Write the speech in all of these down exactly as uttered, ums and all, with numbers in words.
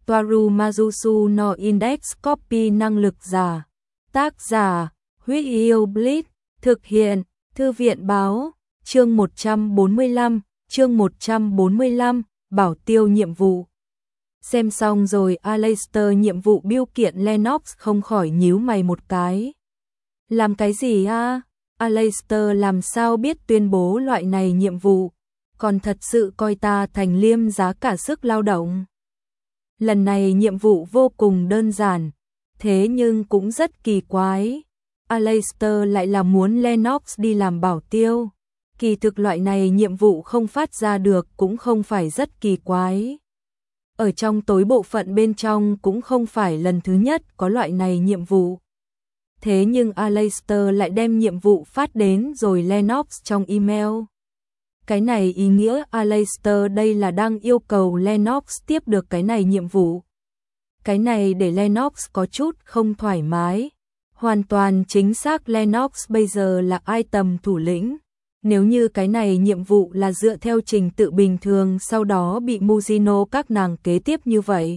Toaru Mazusu no Index Copy năng lực giả. Tác giả, Huyết Yêu Blitz, thực hiện, Thư viện báo, chương một trăm bốn mươi lăm, chương một trăm bốn mươi lăm, bảo tiêu nhiệm vụ. Xem xong rồi Aleister nhiệm vụ biêu kiện Lennox không khỏi nhíu mày một cái. Làm cái gì a? Aleister làm sao biết tuyên bố loại này nhiệm vụ, còn thật sự coi ta thành liêm giá cả sức lao động. Lần này nhiệm vụ vô cùng đơn giản, thế nhưng cũng rất kỳ quái. Aleister lại là muốn Lennox đi làm bảo tiêu. Kỳ thực loại này nhiệm vụ không phát ra được cũng không phải rất kỳ quái. Ở trong tối bộ phận bên trong cũng không phải lần thứ nhất có loại này nhiệm vụ. Thế nhưng Aleister lại đem nhiệm vụ phát đến rồi Lennox trong email. Cái này ý nghĩa Aleister đây là đang yêu cầu Lennox tiếp được cái này nhiệm vụ. Cái này để Lennox có chút không thoải mái. Hoàn toàn chính xác Lennox bây giờ là item thủ lĩnh. Nếu như cái này nhiệm vụ là dựa theo trình tự bình thường sau đó bị Mujino các nàng kế tiếp như vậy,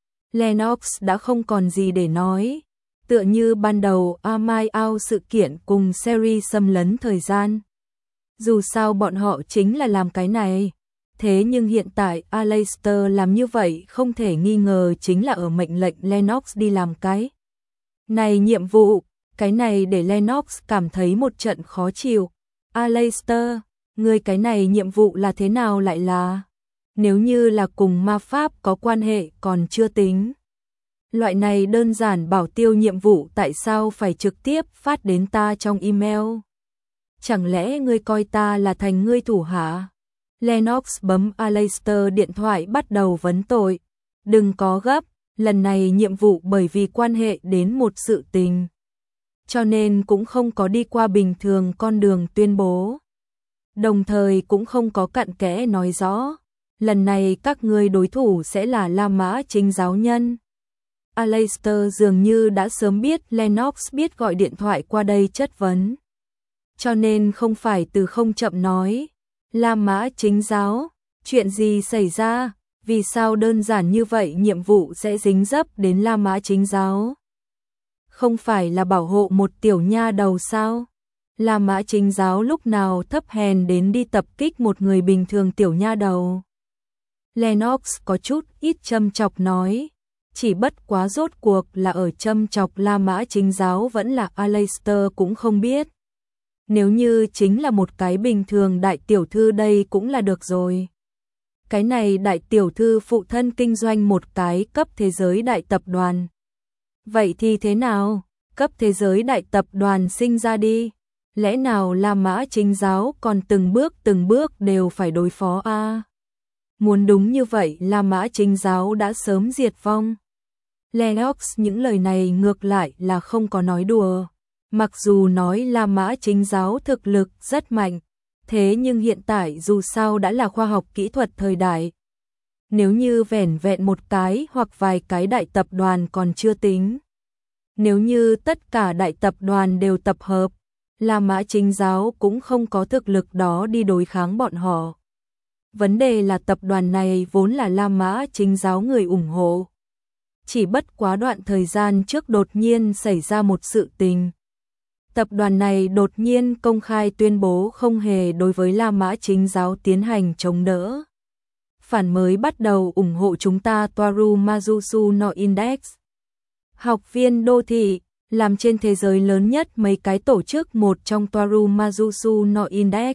Lennox đã không còn gì để nói. Tựa như ban đầu Amai Ao sự kiện cùng series xâm lấn thời gian. Dù sao bọn họ chính là làm cái này. Thế nhưng hiện tại Aleister làm như vậy không thể nghi ngờ chính là ở mệnh lệnh Lennox đi làm cái này nhiệm vụ. Cái này để Lennox cảm thấy một trận khó chịu. Aleister, người cái này nhiệm vụ là thế nào lại là? Nếu như là cùng ma pháp có quan hệ còn chưa tính. Loại này đơn giản bảo tiêu nhiệm vụ tại sao phải trực tiếp phát đến ta trong email? Chẳng lẽ ngươi coi ta là thành ngươi thủ hạ? Lennox bấm Aleister điện thoại bắt đầu vấn tội. Đừng có gấp, lần này nhiệm vụ bởi vì quan hệ đến một sự tình, cho nên cũng không có đi qua bình thường con đường tuyên bố. Đồng thời cũng không có cặn kẽ nói rõ. Lần này các ngươi đối thủ sẽ là La Mã Chính giáo nhân. Aleister dường như đã sớm biết Lennox biết gọi điện thoại qua đây chất vấn. Cho nên không phải từ không chậm nói. La Mã Chính giáo, chuyện gì xảy ra? Vì sao đơn giản như vậy nhiệm vụ sẽ dính dấp đến La Mã Chính giáo? Không phải là bảo hộ một tiểu nha đầu sao? La Mã Chính giáo lúc nào thấp hèn đến đi tập kích một người bình thường tiểu nha đầu? Lennox có chút ít châm chọc nói. Chỉ bất quá rốt cuộc là ở châm chọc La Mã Chính giáo vẫn là Aleister cũng không biết. Nếu như chính là một cái bình thường đại tiểu thư đây cũng là được rồi. Cái này đại tiểu thư phụ thân kinh doanh một cái cấp thế giới đại tập đoàn. Vậy thì thế nào? Cấp thế giới đại tập đoàn sinh ra đi. Lẽ nào La Mã Chính giáo còn từng bước từng bước đều phải đối phó a? À? Muốn đúng như vậy La Mã Chính giáo đã sớm diệt vong. Lennox những lời này ngược lại là không có nói đùa. Mặc dù nói La Mã Chính giáo thực lực rất mạnh, thế nhưng hiện tại dù sao đã là khoa học kỹ thuật thời đại. Nếu như vẻn vẹn một cái hoặc vài cái đại tập đoàn còn chưa tính. Nếu như tất cả đại tập đoàn đều tập hợp, La Mã Chính giáo cũng không có thực lực đó đi đối kháng bọn họ. Vấn đề là tập đoàn này vốn là La Mã Chính giáo người ủng hộ. Chỉ bất quá đoạn thời gian trước đột nhiên xảy ra một sự tình. Tập đoàn này đột nhiên công khai tuyên bố không hề đối với La Mã Chính giáo tiến hành chống đỡ. Phản mới bắt đầu ủng hộ chúng ta Toaru Mazusu no Index. Học viên đô thị, làm trên thế giới lớn nhất mấy cái tổ chức một trong Toaru Mazusu no Index.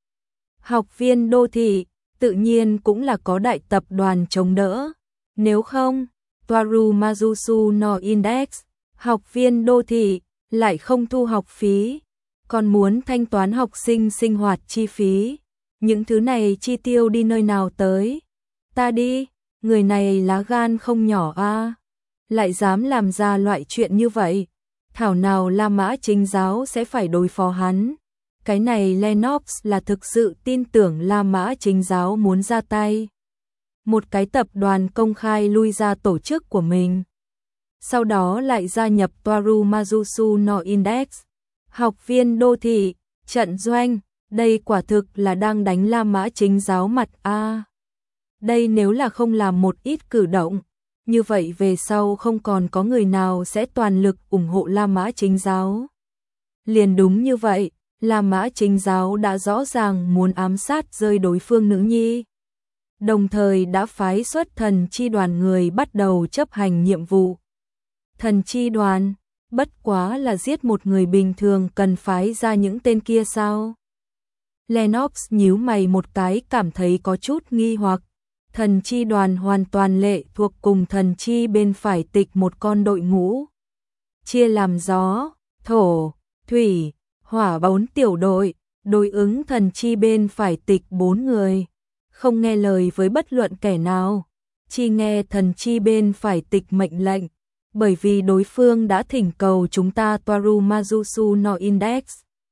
Học viên đô thị, tự nhiên cũng là có đại tập đoàn chống đỡ. Nếu không, Toaru Mazusu no Index, học viên đô thị, lại không thu học phí, còn muốn thanh toán học sinh sinh hoạt chi phí. Những thứ này chi tiêu đi nơi nào tới? Ta đi, người này lá gan không nhỏ a, à? Lại dám làm ra loại chuyện như vậy. Thảo nào La Mã Chính giáo sẽ phải đối phó hắn. Cái này Lennox là thực sự tin tưởng La Mã Chính giáo muốn ra tay. Một cái tập đoàn công khai lui ra tổ chức của mình. Sau đó lại gia nhập Toaru Mazusu no Index. Học viên đô thị, trận doanh, đây quả thực là đang đánh La Mã Chính giáo mặt a. À, đây nếu là không làm một ít cử động, như vậy về sau không còn có người nào sẽ toàn lực ủng hộ La Mã Chính giáo. Liền đúng như vậy, La Mã Chính giáo đã rõ ràng muốn ám sát rơi đối phương nữ nhi. Đồng thời đã phái xuất thần chi đoàn người bắt đầu chấp hành nhiệm vụ. Thần chi đoàn, bất quá là giết một người bình thường cần phái ra những tên kia sao? Lennox nhíu mày một cái cảm thấy có chút nghi hoặc. Thần chi đoàn hoàn toàn lệ thuộc cùng thần chi bên phải tịch một con đội ngũ. Chia làm gió, thổ, thủy, hỏa bốn tiểu đội, đối ứng thần chi bên phải tịch bốn người. Không nghe lời với bất luận kẻ nào, chỉ nghe thần chi bên phải tịch mệnh lệnh, bởi vì đối phương đã thỉnh cầu chúng ta Toaru Mazusu no Index.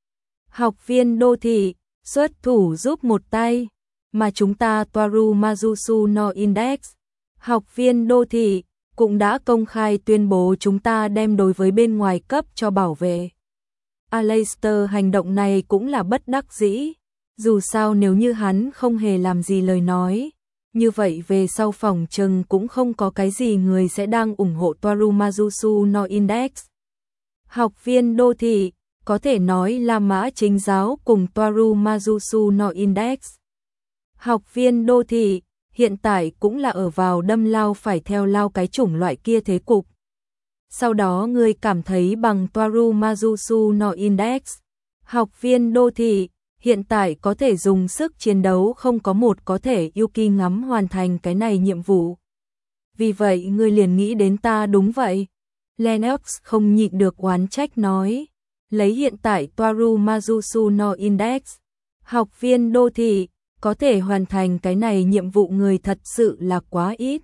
Học viên đô thị, xuất thủ giúp một tay, mà chúng ta Toaru Mazusu no Index. Học viên đô thị cũng đã công khai tuyên bố chúng ta đem đối với bên ngoài cấp cho bảo vệ. Aleister hành động này cũng là bất đắc dĩ. Dù sao nếu như hắn không hề làm gì lời nói, như vậy về sau phòng trừng cũng không có cái gì người sẽ đang ủng hộ Toaru Mazusu no Index. Học viên đô thị, có thể nói La Mã Chính giáo cùng Toaru Mazusu no Index. Học viên đô thị, hiện tại cũng là ở vào đâm lao phải theo lao cái chủng loại kia thế cục. Sau đó người cảm thấy bằng Toaru Mazusu no Index. Học viên đô thị, hiện tại có thể dùng sức chiến đấu không có một có thể Yuki ngắm hoàn thành cái này nhiệm vụ. Vì vậy ngươi liền nghĩ đến ta đúng vậy. Lennox không nhịn được oán trách nói. Lấy hiện tại Toaru Mazusu no Index, học viên đô thị, có thể hoàn thành cái này nhiệm vụ người thật sự là quá ít.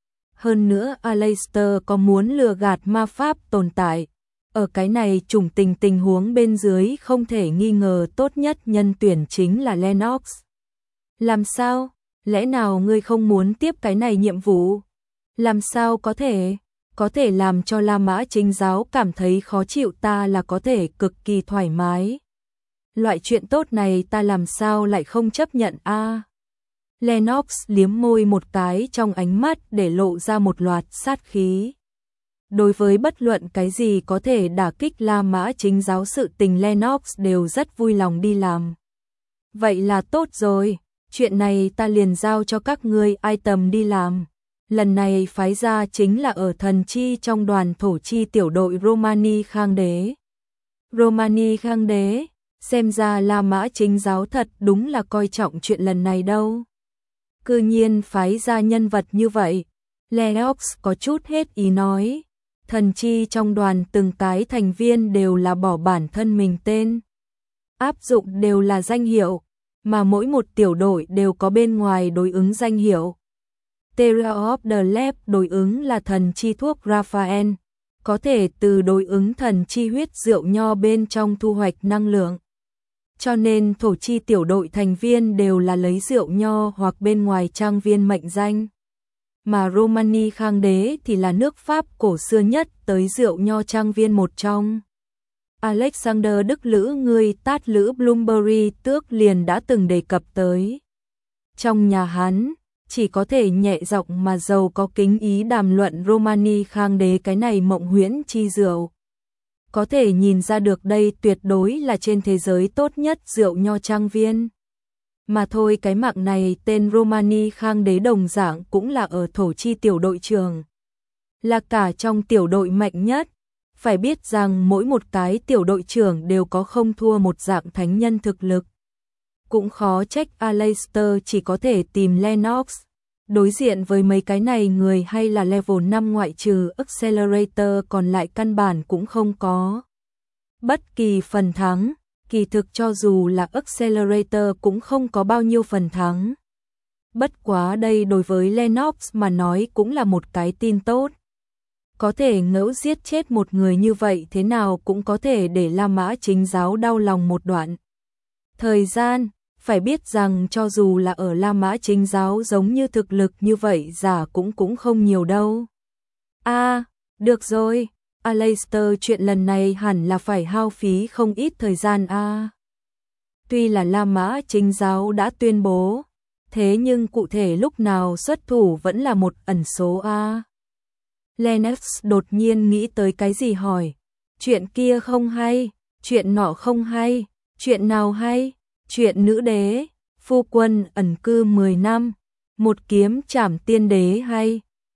Hơn nữa Aleister có muốn lừa gạt ma pháp tồn tại. Ở cái này trùng tình tình huống bên dưới không thể nghi ngờ tốt nhất nhân tuyển chính là Lennox. Làm sao? Lẽ nào ngươi không muốn tiếp cái này nhiệm vụ? Làm sao có thể? Có thể làm cho La Mã Chính giáo cảm thấy khó chịu ta là có thể cực kỳ thoải mái. Loại chuyện tốt này ta làm sao lại không chấp nhận a? À? Lennox liếm môi một cái trong ánh mắt để lộ ra một loạt sát khí. Đối với bất luận cái gì có thể đả kích La Mã Chính giáo sự tình Lennox đều rất vui lòng đi làm. Vậy là tốt rồi, chuyện này ta liền giao cho các ngươi ai tầm đi làm. Lần này phái ra chính là ở thần chi trong đoàn thổ chi tiểu đội Romani Khang Đế. Romani Khang Đế, xem ra La Mã Chính giáo thật đúng là coi trọng chuyện lần này đâu. Cư nhiên phái ra nhân vật như vậy, Lennox có chút hết ý nói. Thần chi trong đoàn từng cái thành viên đều là bỏ bản thân mình tên. Áp dụng đều là danh hiệu, mà mỗi một tiểu đội đều có bên ngoài đối ứng danh hiệu. Terra of the Lab đối ứng là thần chi thuốc Raphael, có thể từ đối ứng thần chi huyết rượu nho bên trong thu hoạch năng lượng. Cho nên thổ chi tiểu đội thành viên đều là lấy rượu nho hoặc bên ngoài trang viên mệnh danh. Mà Romani Khang Đế thì là nước Pháp cổ xưa nhất tới rượu nho trang viên một trong. Alexander Đức Lữ người tát Lữ Bloomsbury tước liền đã từng đề cập tới. Trong nhà hắn, chỉ có thể nhẹ giọng mà giàu có kính ý đàm luận Romani Khang Đế cái này mộng huyễn chi rượu. Có thể nhìn ra được đây tuyệt đối là trên thế giới tốt nhất rượu nho trang viên. Mà thôi cái mạng này tên Romani Khang Đế đồng dạng cũng là ở thổ chi tiểu đội trường. Là cả trong tiểu đội mạnh nhất. Phải biết rằng mỗi một cái tiểu đội trưởng đều có không thua một dạng thánh nhân thực lực. Cũng khó trách Aleister chỉ có thể tìm Lennox. Đối diện với mấy cái này người hay là level năm ngoại trừ Accelerator còn lại căn bản cũng không có. Bất kỳ phần thắng, kỳ thực cho dù là Accelerator cũng không có bao nhiêu phần thắng. Bất quá đây đối với Lennox mà nói cũng là một cái tin tốt. Có thể ngẫu giết chết một người như vậy thế nào cũng có thể để La Mã Chính giáo đau lòng một đoạn. Thời gian, phải biết rằng cho dù là ở La Mã Chính giáo giống như thực lực như vậy giả cũng cũng không nhiều đâu. A, à, được rồi, Aleister chuyện lần này hẳn là phải hao phí không ít thời gian a. À. Tuy là La Mã Chính giáo đã tuyên bố, thế nhưng cụ thể lúc nào xuất thủ vẫn là một ẩn số a. À. Lennox đột nhiên nghĩ tới cái gì hỏi. Chuyện kia không hay, chuyện nọ không hay, chuyện nào hay, chuyện nữ đế, phu quân ẩn cư mười năm, một kiếm trảm tiên đế hay.